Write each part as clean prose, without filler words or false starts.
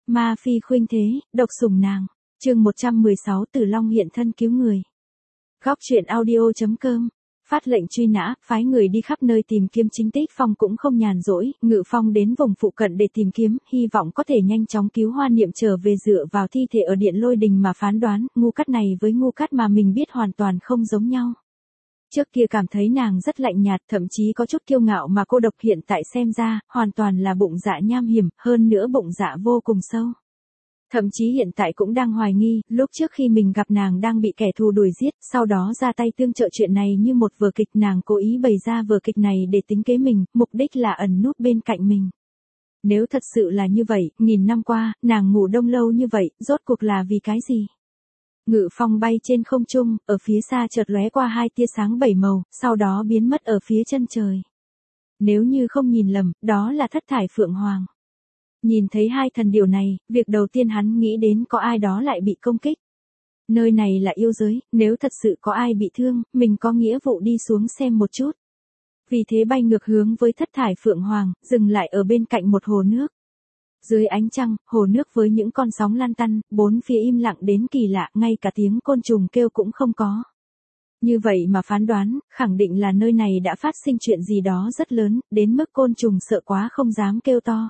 Ma phi khuynh thế, độc sủng nàng. Chương 116 Tử Long hiện thân cứu người. Góc truyện audio.com. Phát lệnh truy nã, phái người đi khắp nơi tìm kiếm chính Tích Phong cũng không nhàn rỗi, Ngự Phong đến vùng phụ cận để tìm kiếm, hy vọng có thể nhanh chóng cứu Hoa Niệm trở về. Dựa vào thi thể ở Điện Lôi Đình mà phán đoán, ngu cát này với ngu cát mà mình biết hoàn toàn không giống nhau. Trước kia cảm thấy nàng rất lạnh nhạt, thậm chí có chút kiêu ngạo mà cô độc, hiện tại xem ra, hoàn toàn là bụng dạ nham hiểm, hơn nữa bụng dạ vô cùng sâu. Thậm chí hiện tại cũng đang hoài nghi, lúc trước khi mình gặp nàng đang bị kẻ thù đuổi giết, sau đó ra tay tương trợ chuyện này như một vở kịch, nàng cố ý bày ra vở kịch này để tính kế mình, mục đích là ẩn núp bên cạnh mình. Nếu thật sự là như vậy, nghìn năm qua, nàng ngủ đông lâu như vậy, rốt cuộc là vì cái gì? Ngự Phong bay trên không trung, ở phía xa chợt lóe qua hai tia sáng bảy màu, sau đó biến mất ở phía chân trời. Nếu như không nhìn lầm, đó là Thất Thải Phượng Hoàng. Nhìn thấy hai thần điểu này, việc đầu tiên hắn nghĩ đến có ai đó lại bị công kích. Nơi này là yêu giới, nếu thật sự có ai bị thương, mình có nghĩa vụ đi xuống xem một chút. Vì thế bay ngược hướng với Thất Thải Phượng Hoàng, dừng lại ở bên cạnh một hồ nước. Dưới ánh trăng, hồ nước với những con sóng lan tăn, bốn phía im lặng đến kỳ lạ, ngay cả tiếng côn trùng kêu cũng không có. Như vậy mà phán đoán, khẳng định là nơi này đã phát sinh chuyện gì đó rất lớn, đến mức côn trùng sợ quá không dám kêu to.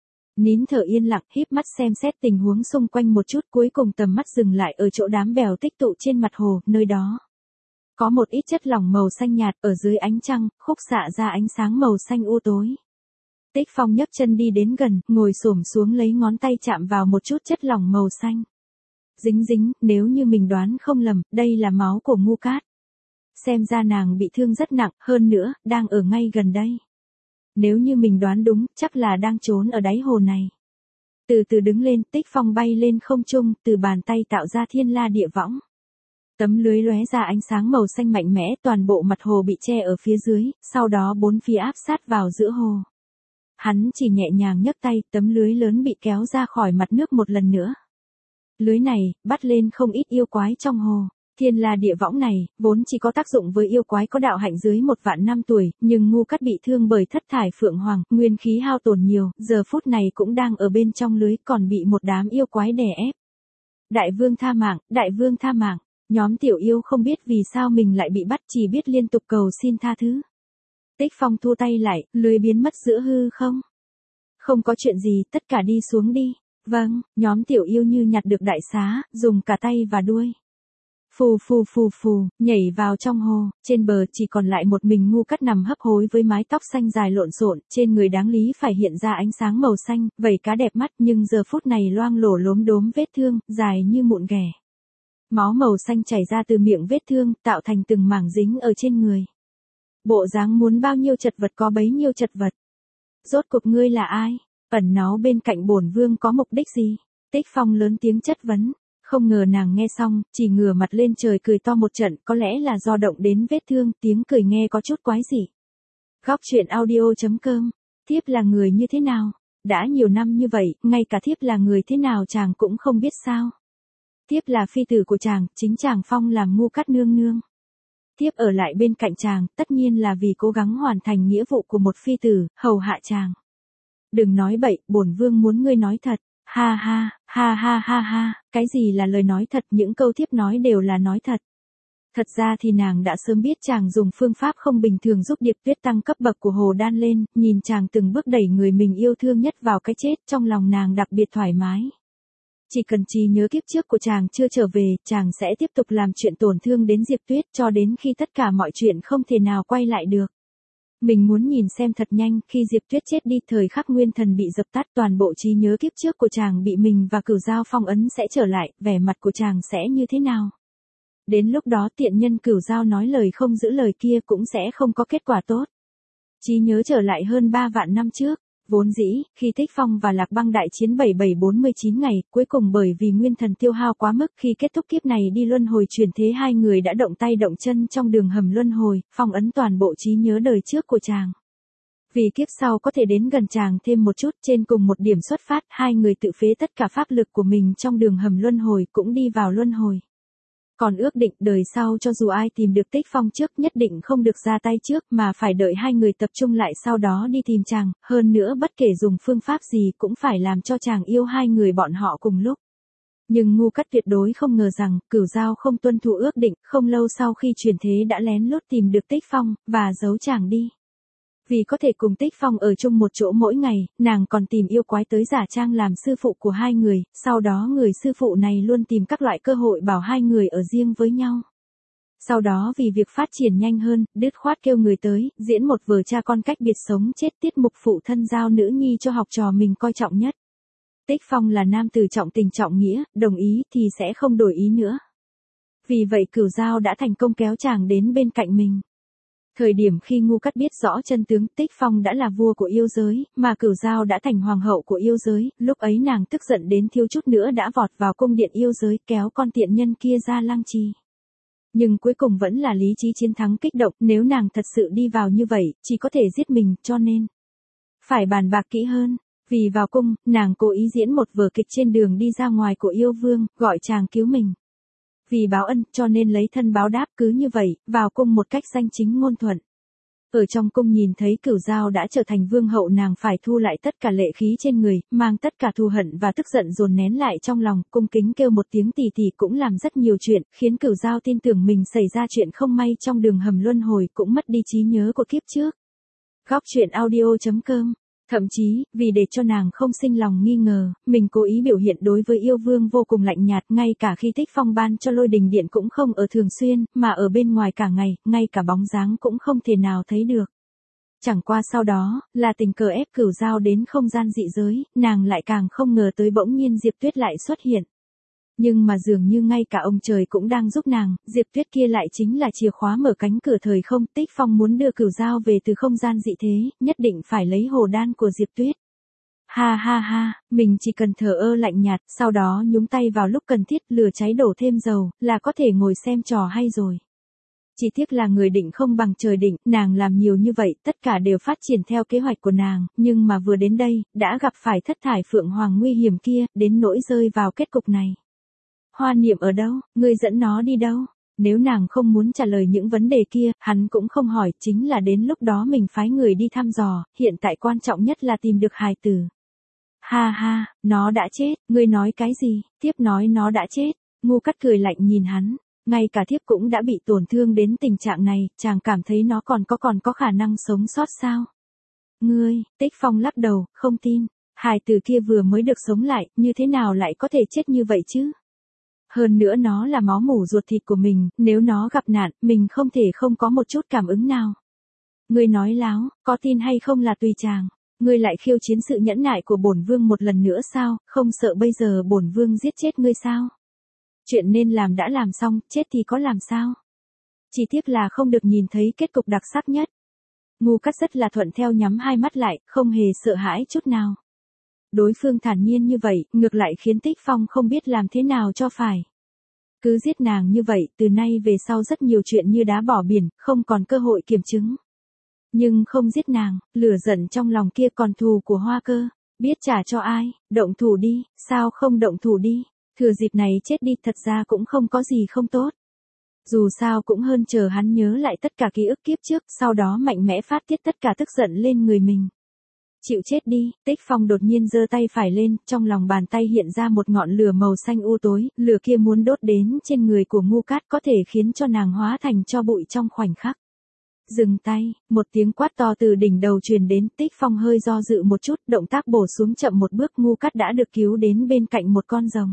Nín thở yên lặng, híp mắt xem xét tình huống xung quanh một chút, cuối cùng tầm mắt dừng lại ở chỗ đám bèo tích tụ trên mặt hồ, nơi đó có một ít chất lỏng màu xanh nhạt, ở dưới ánh trăng, khúc xạ ra ánh sáng màu xanh u tối. Tích Phong nhấc chân đi đến gần, ngồi xổm xuống lấy ngón tay chạm vào một chút chất lỏng màu xanh. Dính dính, nếu như mình đoán không lầm, đây là máu của ngu cát. Xem ra nàng bị thương rất nặng, hơn nữa, đang ở ngay gần đây. Nếu như mình đoán đúng, chắc là đang trốn ở đáy hồ này. Từ từ đứng lên, Tích Phong bay lên không trung, từ bàn tay tạo ra thiên la địa võng. Tấm lưới lóe ra ánh sáng màu xanh mạnh mẽ, toàn bộ mặt hồ bị che ở phía dưới, sau đó bốn phía áp sát vào giữa hồ. Hắn chỉ nhẹ nhàng nhấc tay, tấm lưới lớn bị kéo ra khỏi mặt nước một lần nữa. Lưới này, bắt lên không ít yêu quái trong hồ. Thiên la địa võng này, vốn chỉ có tác dụng với yêu quái có đạo hạnh dưới 1 vạn năm tuổi, nhưng ngu cát bị thương bởi Thất Thải Phượng Hoàng, nguyên khí hao tổn nhiều, giờ phút này cũng đang ở bên trong lưới, còn bị một đám yêu quái đè ép. Đại vương tha mạng, đại vương tha mạng, nhóm tiểu yêu không biết vì sao mình lại bị bắt, chỉ biết liên tục cầu xin tha thứ. Tích Phong thua tay lại, lưới biến mất giữa hư không. Không có chuyện gì, tất cả đi xuống đi. Vâng, nhóm tiểu yêu như nhặt được đại xá, dùng cả tay và đuôi. Phù phù phù phù, nhảy vào trong hồ, trên bờ chỉ còn lại một mình ngu cát nằm hấp hối với mái tóc xanh dài lộn xộn, trên người đáng lý phải hiện ra ánh sáng màu xanh, vảy cá đẹp mắt, nhưng giờ phút này loang lổ lốm đốm vết thương, dài như mụn ghẻ. Máu màu xanh chảy ra từ miệng vết thương, tạo thành từng mảng dính ở trên người. Bộ dáng muốn bao nhiêu chật vật có bấy nhiêu chật vật. Rốt cuộc ngươi là ai? Ẩn náu bên cạnh bổn vương có mục đích gì? Tích Phong lớn tiếng chất vấn. Không ngờ nàng nghe xong, chỉ ngửa mặt lên trời cười to một trận, có lẽ là do động đến vết thương, tiếng cười nghe có chút quái dị. Góc truyện audio.com. Thiếp là người như thế nào? Đã nhiều năm như vậy, ngay cả thiếp là người thế nào chàng cũng không biết sao? Thiếp là phi tử của chàng, chính chàng phong làm ngu cát nương nương. Thiếp ở lại bên cạnh chàng, tất nhiên là vì cố gắng hoàn thành nghĩa vụ của một phi tử, hầu hạ chàng. Đừng nói bậy, bổn vương muốn ngươi nói thật. Ha ha, ha ha ha ha, cái gì là lời nói thật, những câu thiếp nói đều là nói thật. Thật ra thì nàng đã sớm biết chàng dùng phương pháp không bình thường giúp Điệp Tuyết tăng cấp bậc của Hồ Đan lên, nhìn chàng từng bước đẩy người mình yêu thương nhất vào cái chết, trong lòng nàng đặc biệt thoải mái. Chỉ cần trí nhớ kiếp trước của chàng chưa trở về, chàng sẽ tiếp tục làm chuyện tổn thương đến Diệp Tuyết cho đến khi tất cả mọi chuyện không thể nào quay lại được. Mình muốn nhìn xem thật nhanh, khi Diệp Tuyết chết đi, thời khắc nguyên thần bị dập tắt, toàn bộ trí nhớ kiếp trước của chàng bị mình và Cửu Dao phong ấn sẽ trở lại, vẻ mặt của chàng sẽ như thế nào? Đến lúc đó tiện nhân Cửu Dao nói lời không giữ lời kia cũng sẽ không có kết quả tốt. Trí nhớ trở lại hơn 3 vạn năm trước. Vốn dĩ, khi Tích Phong và Lạc Băng đại chiến 7749 ngày, cuối cùng bởi vì nguyên thần tiêu hao quá mức, khi kết thúc kiếp này đi luân hồi chuyển thế, hai người đã động tay động chân trong đường hầm luân hồi, phong ấn toàn bộ trí nhớ đời trước của chàng. Vì kiếp sau có thể đến gần chàng thêm một chút, trên cùng một điểm xuất phát, hai người tự phế tất cả pháp lực của mình trong đường hầm luân hồi, cũng đi vào luân hồi. Còn ước định đời sau cho dù ai tìm được Tích Phong trước nhất định không được ra tay trước mà phải đợi hai người tập trung lại sau đó đi tìm chàng, hơn nữa bất kể dùng phương pháp gì cũng phải làm cho chàng yêu hai người bọn họ cùng lúc. Nhưng Ngu Cát tuyệt đối không ngờ rằng Cửu Giao không tuân thủ ước định, không lâu sau khi chuyển thế đã lén lút tìm được Tích Phong, và giấu chàng đi. Vì có thể cùng Tích Phong ở chung một chỗ mỗi ngày, nàng còn tìm yêu quái tới giả trang làm sư phụ của hai người, sau đó người sư phụ này luôn tìm các loại cơ hội bảo hai người ở riêng với nhau. Sau đó vì việc phát triển nhanh hơn, đứt khoát kêu người tới, diễn một vở cha con cách biệt sống chết tiết mục phụ thân giao nữ nhi cho học trò mình coi trọng nhất. Tích Phong là nam tử trọng tình trọng nghĩa, đồng ý thì sẽ không đổi ý nữa. Vì vậy Cửu Giao đã thành công kéo chàng đến bên cạnh mình. Thời điểm khi Ngu Cát biết rõ chân tướng, Tích Phong đã là vua của yêu giới, mà Cửu Giao đã thành hoàng hậu của yêu giới, lúc ấy nàng tức giận đến thiếu chút nữa đã vọt vào cung điện yêu giới kéo con tiện nhân kia ra lăng trì. Nhưng cuối cùng vẫn là lý trí chiến thắng kích động, nếu nàng thật sự đi vào như vậy, chỉ có thể giết mình, cho nên phải bàn bạc kỹ hơn. Vì vào cung, nàng cố ý diễn một vở kịch trên đường đi ra ngoài của yêu vương, gọi chàng cứu mình. Vì báo ân, cho nên lấy thân báo đáp, cứ như vậy, vào cung một cách danh chính ngôn thuận. Ở trong cung nhìn thấy Cửu Giao đã trở thành vương hậu, nàng phải thu lại tất cả lệ khí trên người, mang tất cả thù hận và tức giận dồn nén lại trong lòng, cung kính kêu một tiếng tỷ tỷ cũng làm rất nhiều chuyện, khiến Cửu Giao tin tưởng mình xảy ra chuyện không may trong đường hầm luân hồi, cũng mất đi trí nhớ của kiếp trước. Góc truyện audio.com. Thậm chí, vì để cho nàng không sinh lòng nghi ngờ, mình cố ý biểu hiện đối với yêu vương vô cùng lạnh nhạt, ngay cả khi Tích Phong ban cho Lôi Đình Điện cũng không ở thường xuyên, mà ở bên ngoài cả ngày, ngay cả bóng dáng cũng không thể nào thấy được. Chẳng qua sau đó, là tình cờ ép Cửu Giao đến không gian dị giới, nàng lại càng không ngờ tới bỗng nhiên Diệp Tuyết lại xuất hiện. Nhưng mà dường như ngay cả ông trời cũng đang giúp nàng, Diệp Tuyết kia lại chính là chìa khóa mở cánh cửa thời không. Tích Phong muốn đưa Cửu Giao về từ không gian dị thế, nhất định phải lấy hồ đan của Diệp Tuyết. Ha ha ha, mình chỉ cần thờ ơ lạnh nhạt, sau đó nhúng tay vào lúc cần thiết, lửa cháy đổ thêm dầu, là có thể ngồi xem trò hay rồi. Chỉ tiếc là người định không bằng trời định, nàng làm nhiều như vậy, tất cả đều phát triển theo kế hoạch của nàng, nhưng mà vừa đến đây, đã gặp phải thất thải phượng hoàng nguy hiểm kia, đến nỗi rơi vào kết cục này. Hoa Niệm ở đâu, ngươi dẫn nó đi đâu? Nếu nàng không muốn trả lời những vấn đề kia, hắn cũng không hỏi, chính là đến lúc đó mình phái người đi thăm dò, hiện tại quan trọng nhất là tìm được hài tử. Ha ha, nó đã chết, ngươi nói cái gì? Thiếp nói nó đã chết. Ngu Cát cười lạnh nhìn hắn, ngay cả thiếp cũng đã bị tổn thương đến tình trạng này, chàng cảm thấy nó còn có khả năng sống sót sao? Ngươi, Tích Phong lắc đầu, không tin, hài tử kia vừa mới được sống lại, như thế nào lại có thể chết như vậy chứ? Hơn nữa nó là máu mủ ruột thịt của mình, nếu nó gặp nạn, mình không thể không có một chút cảm ứng nào. Ngươi nói láo, có tin hay không là tùy chàng. Ngươi lại khiêu chiến sự nhẫn nại của bổn vương một lần nữa sao, không sợ bây giờ bổn vương giết chết ngươi sao? Chuyện nên làm đã làm xong, chết thì có làm sao? Chỉ tiếc là không được nhìn thấy kết cục đặc sắc nhất. Ngu Cát rất là thuận theo nhắm hai mắt lại, không hề sợ hãi chút nào. Đối phương thản nhiên như vậy, ngược lại khiến Tích Phong không biết làm thế nào cho phải. Cứ giết nàng như vậy, từ nay về sau rất nhiều chuyện như đá bỏ biển, không còn cơ hội kiểm chứng. Nhưng không giết nàng, lửa giận trong lòng kia còn thù của Hoa Cơ. Biết trả cho ai, động thủ đi, sao không động thủ đi, thừa dịp này chết đi, thật ra cũng không có gì không tốt. Dù sao cũng hơn chờ hắn nhớ lại tất cả ký ức kiếp trước, sau đó mạnh mẽ phát tiết tất cả tức giận lên người mình. Chịu chết đi, Tích Phong đột nhiên giơ tay phải lên, trong lòng bàn tay hiện ra một ngọn lửa màu xanh u tối, lửa kia muốn đốt đến trên người của Ngu Cát, có thể khiến cho nàng hóa thành tro bụi trong khoảnh khắc. Dừng tay, một tiếng quát to từ đỉnh đầu truyền đến, Tích Phong hơi do dự một chút, động tác bổ xuống chậm một bước, Ngu Cát đã được cứu đến bên cạnh một con rồng.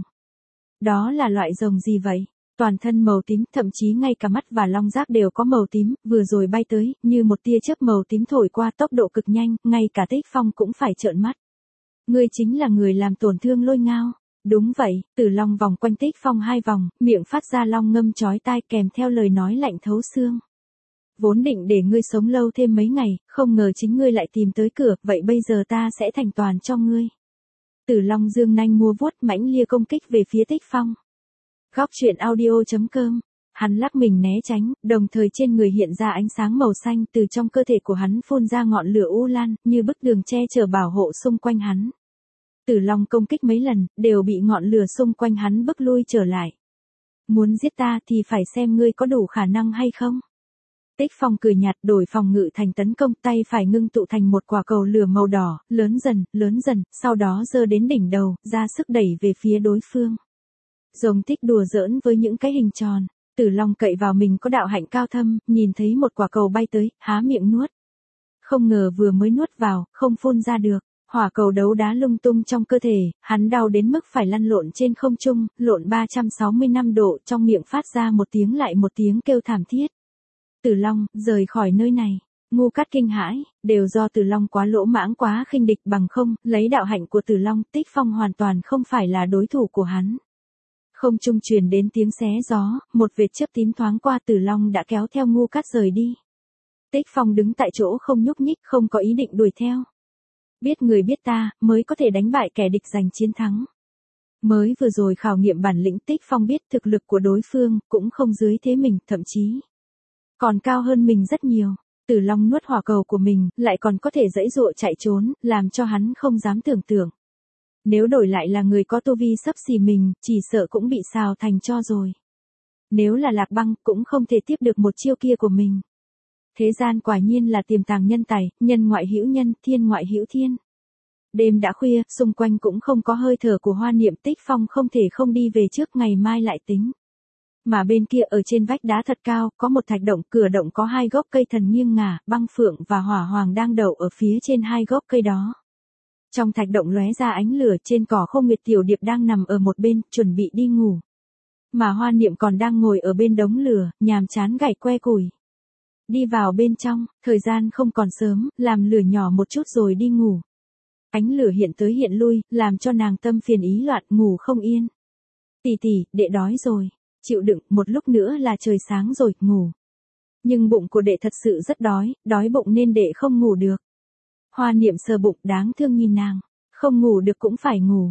Đó là loại rồng gì vậy? Toàn thân màu tím, thậm chí ngay cả mắt và long giác đều có màu tím, vừa rồi bay tới, như một tia chớp màu tím thổi qua, tốc độ cực nhanh, ngay cả Tích Phong cũng phải trợn mắt. Ngươi chính là người làm tổn thương Lôi Ngao. Đúng vậy, Tử Long vòng quanh Tích Phong 2 vòng, miệng phát ra long ngâm chói tai kèm theo lời nói lạnh thấu xương. Vốn định để ngươi sống lâu thêm mấy ngày, không ngờ chính ngươi lại tìm tới cửa, vậy bây giờ ta sẽ thành toàn cho ngươi. Tử Long dương nanh mua vuốt, mãnh lia công kích về phía Tích Phong. Góc truyện audio.com. Hắn lắc mình né tránh, đồng thời trên người hiện ra ánh sáng màu xanh, từ trong cơ thể của hắn phun ra ngọn lửa u lan, như bức tường che chở bảo hộ xung quanh hắn. Tử Long công kích mấy lần, đều bị ngọn lửa xung quanh hắn bức lui trở lại. Muốn giết ta thì phải xem ngươi có đủ khả năng hay không. Tích Phong cười nhạt đổi phòng ngự thành tấn công, tay phải ngưng tụ thành một quả cầu lửa màu đỏ, lớn dần, sau đó giơ đến đỉnh đầu, ra sức đẩy về phía đối phương. Rồng thích đùa giỡn với những cái hình tròn. Tử Long cậy vào mình có đạo hạnh cao thâm, nhìn thấy một quả cầu bay tới, há miệng nuốt. Không ngờ vừa mới nuốt vào, không phun ra được. Hỏa cầu đấu đá lung tung trong cơ thể, hắn đau đến mức phải lăn lộn trên không trung, lộn 365 độ, trong miệng phát ra một tiếng lại một tiếng kêu thảm thiết. Tử Long, rời khỏi nơi này. Ngu Cát kinh hãi, đều do Tử Long quá lỗ mãng quá khinh địch, bằng không, lấy đạo hạnh của Tử Long, Tích Phong hoàn toàn không phải là đối thủ của hắn. Không trung truyền đến tiếng xé gió, một vệt chớp tím thoáng qua, Tử Long đã kéo theo Ngu Cát rời đi. Tích Phong đứng tại chỗ không nhúc nhích, không có ý định đuổi theo. Biết người biết ta, mới có thể đánh bại kẻ địch giành chiến thắng. Mới vừa rồi khảo nghiệm bản lĩnh, Tích Phong biết thực lực của đối phương, cũng không dưới thế mình, thậm chí còn cao hơn mình rất nhiều. Tử Long nuốt hỏa cầu của mình, lại còn có thể giãy giụa chạy trốn, làm cho hắn không dám tưởng tượng. Nếu đổi lại là người có tu vi xấp xỉ mình, chỉ sợ cũng bị xào thành tro rồi. Nếu là Lạc Băng, cũng không thể tiếp được một chiêu kia của mình. Thế gian quả nhiên là tiềm tàng nhân tài, nhân ngoại hữu nhân, thiên ngoại hữu thiên. Đêm đã khuya, xung quanh cũng không có hơi thở của Hoa Niệm, Tích Phong không thể không đi về trước, ngày mai lại tính. Mà bên kia ở trên vách đá thật cao, có một thạch động, cửa động có hai gốc cây thần nghiêng ngả, Băng Phượng và Hỏa Hoàng đang đậu ở phía trên hai gốc cây đó. Trong thạch động lóe ra ánh lửa, trên cỏ khô Nguyệt Tiểu Điệp đang nằm ở một bên, chuẩn bị đi ngủ. Mà Hoa Niệm còn đang ngồi ở bên đống lửa, nhàm chán gảy que củi. Đi vào bên trong, thời gian không còn sớm, làm lửa nhỏ một chút rồi đi ngủ. Ánh lửa hiện tới hiện lui, làm cho nàng tâm phiền ý loạn, ngủ không yên. Tỷ tỷ, đệ đói rồi. Chịu đựng, một lúc nữa là trời sáng rồi, ngủ. Nhưng bụng của đệ thật sự rất đói, đói bụng nên đệ không ngủ được. Hoa Niệm sờ bụng, đáng thương nhìn nàng. Không ngủ được cũng phải ngủ.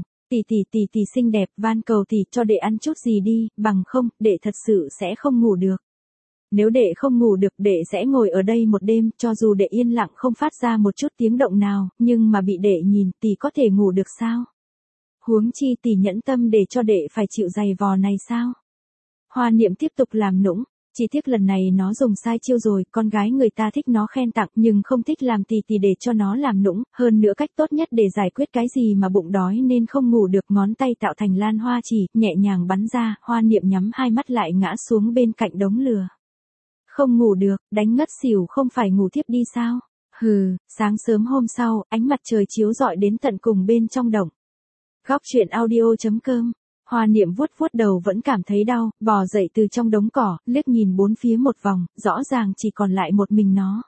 Tỷ xinh đẹp, van cầu tỷ cho đệ ăn chút gì đi, bằng không, đệ thật sự sẽ không ngủ được. Nếu đệ không ngủ được, đệ sẽ ngồi ở đây một đêm, cho dù đệ yên lặng không phát ra một chút tiếng động nào, nhưng mà bị đệ nhìn, tỷ có thể ngủ được sao? Huống chi tỷ nhẫn tâm để cho đệ phải chịu giày vò này sao? Hoa Niệm tiếp tục làm nũng, chỉ tiếc lần này nó dùng sai chiêu rồi, con gái người ta thích nó khen tặng nhưng không thích làm tỷ để cho nó làm nũng, hơn nữa cách tốt nhất để giải quyết cái gì mà bụng đói nên không ngủ được, ngón tay tạo thành lan hoa chỉ, nhẹ nhàng bắn ra, Hoa Niệm nhắm hai mắt lại ngã xuống bên cạnh đống lửa. Không ngủ được, đánh ngất xỉu không phải ngủ thiếp đi sao? Hừ, sáng sớm hôm sau, ánh mặt trời chiếu rọi đến tận cùng bên trong động. Góc truyện audio.com. Hoa Niệm vuốt vuốt đầu vẫn cảm thấy đau, bò dậy từ trong đống cỏ, liếc nhìn bốn phía một vòng, rõ ràng chỉ còn lại một mình nó.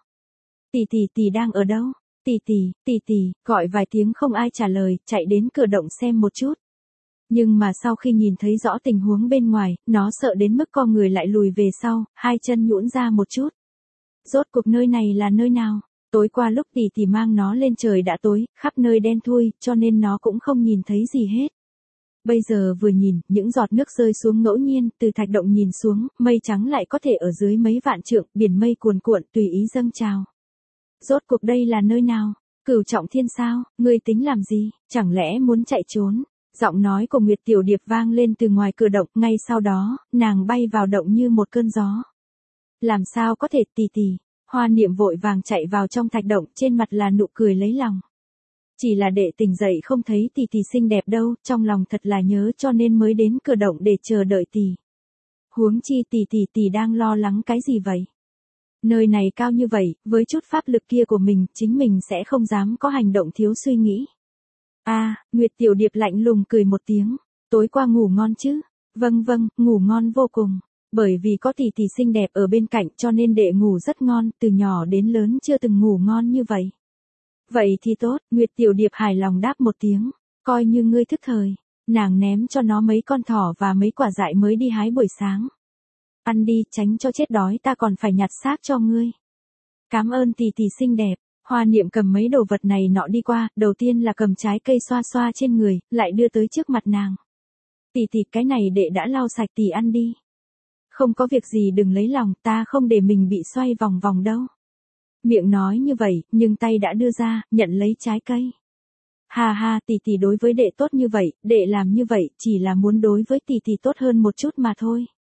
Tỷ đang ở đâu? Tỷ, gọi vài tiếng không ai trả lời, chạy đến cửa động xem một chút. Nhưng mà sau khi nhìn thấy rõ tình huống bên ngoài, nó sợ đến mức co người lại lùi về sau, hai chân nhũn ra một chút. Rốt cuộc nơi này là nơi nào? Tối qua lúc tỷ mang nó lên trời đã tối, khắp nơi đen thui, cho nên nó cũng không nhìn thấy gì hết. Bây giờ vừa nhìn, những giọt nước rơi xuống ngẫu nhiên, từ thạch động nhìn xuống, mây trắng lại có thể ở dưới mấy vạn trượng, biển mây cuồn cuộn, tùy ý dâng trào. Rốt cuộc đây là nơi nào? Cửu Trọng Thiên sao? Ngươi tính làm gì? Chẳng lẽ muốn chạy trốn? Giọng nói của Nguyệt Tiểu Điệp vang lên từ ngoài cửa động, ngay sau đó, nàng bay vào động như một cơn gió. Làm sao có thể, tỷ. Hoa Niệm vội vàng chạy vào trong thạch động, trên mặt là nụ cười lấy lòng. Chỉ là đệ tỉnh dậy không thấy tỷ xinh đẹp đâu, trong lòng thật là nhớ cho nên mới đến cửa động để chờ đợi tỷ. Huống chi tỷ đang lo lắng cái gì vậy? Nơi này cao như vậy, với chút pháp lực kia của mình, chính mình sẽ không dám có hành động thiếu suy nghĩ. Nguyệt Tiểu Điệp lạnh lùng cười một tiếng. Tối qua ngủ ngon chứ? Vâng, ngủ ngon vô cùng. Bởi vì có tỷ xinh đẹp ở bên cạnh cho nên đệ ngủ rất ngon, từ nhỏ đến lớn chưa từng ngủ ngon như vậy. Vậy thì tốt, Nguyệt Tiểu Điệp hài lòng đáp một tiếng. Coi như ngươi thức thời. Nàng ném cho nó mấy con thỏ và mấy quả dại mới đi hái buổi sáng. Ăn đi, tránh cho chết đói, ta còn phải nhặt xác cho ngươi. Cảm ơn tỷ xinh đẹp. Hoa Niệm cầm mấy đồ vật này nọ đi qua, đầu tiên là cầm trái cây xoa xoa trên người, lại đưa tới trước mặt nàng. Tỷ, cái này đệ đã lau sạch, tỷ ăn đi. Không có việc gì đừng lấy lòng, ta không để mình bị xoay vòng vòng đâu. Miệng nói như vậy, nhưng tay đã đưa ra, nhận lấy trái cây. Ha, tỷ đối với đệ tốt như vậy, đệ làm như vậy, chỉ là muốn đối với tỷ tốt hơn một chút mà thôi.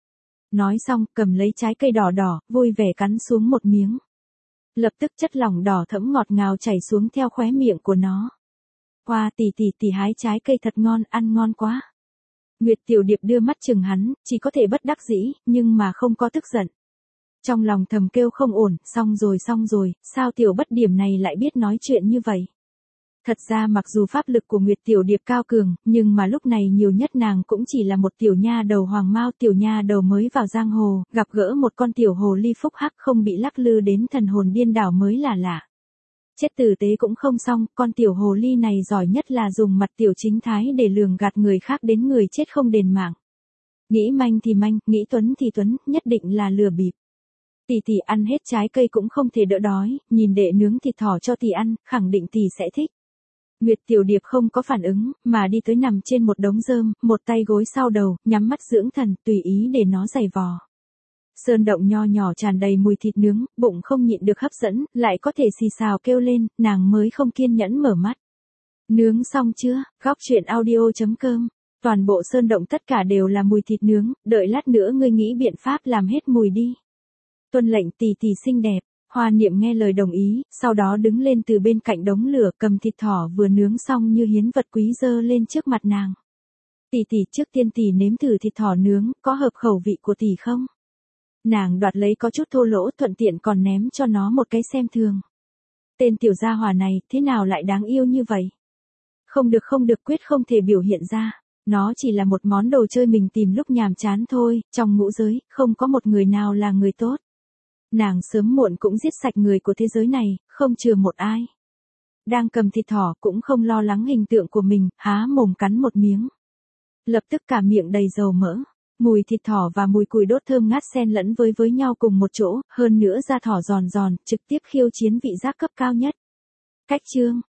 nói xong, cầm lấy trái cây đỏ đỏ, vui vẻ cắn xuống một miếng. Lập tức chất lỏng đỏ thẫm ngọt ngào chảy xuống theo khóe miệng của nó. Hoa tỷ hái trái cây thật ngon, ăn ngon quá. Nguyệt Tiểu Điệp đưa mắt chừng hắn, chỉ có thể bất đắc dĩ, nhưng mà không có tức giận. Trong lòng thầm kêu không ổn, xong rồi, sao tiểu bất điểm này lại biết nói chuyện như vậy. Thật ra mặc dù pháp lực của Nguyệt Tiểu Điệp cao cường, nhưng mà lúc này nhiều nhất nàng cũng chỉ là một tiểu nha đầu hoàng mao, tiểu nha đầu mới vào giang hồ, gặp gỡ một con tiểu hồ ly phúc hắc không bị lắc lư đến thần hồn điên đảo mới là lạ. Chết tử tế cũng không xong, con tiểu hồ ly này giỏi nhất là dùng mặt tiểu chính thái để lường gạt người khác đến người chết không đền mạng. Nghĩ manh thì manh, nghĩ tuấn thì tuấn, nhất định là lừa bịp. Tỷ ăn hết trái cây cũng không thể đỡ đói, nhìn đệ nướng thịt thỏ cho tỷ ăn, khẳng định tỷ sẽ thích. Nguyệt Tiểu Điệp không có phản ứng, mà đi tới nằm trên một đống rơm, một tay gối sau đầu, nhắm mắt dưỡng thần, tùy ý để nó giày vò. Sơn động nho nhỏ tràn đầy mùi thịt nướng, bụng không nhịn được hấp dẫn, lại có thể xì xào kêu lên, nàng mới không kiên nhẫn mở mắt. Nướng xong chưa? Góc truyện audio.com. Toàn bộ sơn động tất cả đều là mùi thịt nướng, đợi lát nữa ngươi nghĩ biện pháp làm hết mùi đi. Tuân lệnh tỷ xinh đẹp. Hoa Niệm nghe lời đồng ý, sau đó đứng lên từ bên cạnh đống lửa, cầm thịt thỏ vừa nướng xong như hiến vật quý dơ lên trước mặt nàng. Tỷ trước tiên tỷ nếm thử thịt thỏ nướng, có hợp khẩu vị của tỷ không? Nàng đoạt lấy có chút thô lỗ, thuận tiện còn ném cho nó một cái xem thường. Tên tiểu gia hỏa này, thế nào lại đáng yêu như vậy? Không được quyết không thể biểu hiện ra. Nó chỉ là một món đồ chơi mình tìm lúc nhàm chán thôi, trong ngũ giới, không có một người nào là người tốt. Nàng sớm muộn cũng giết sạch người của thế giới này, không chừa một ai. Đang cầm thịt thỏ cũng không lo lắng hình tượng của mình, há mồm cắn một miếng. Lập tức cả miệng đầy dầu mỡ. Mùi thịt thỏ và mùi củi đốt thơm ngát xen lẫn với nhau cùng một chỗ, hơn nữa da thỏ giòn giòn, trực tiếp khiêu chiến vị giác cấp cao nhất. Cách chương,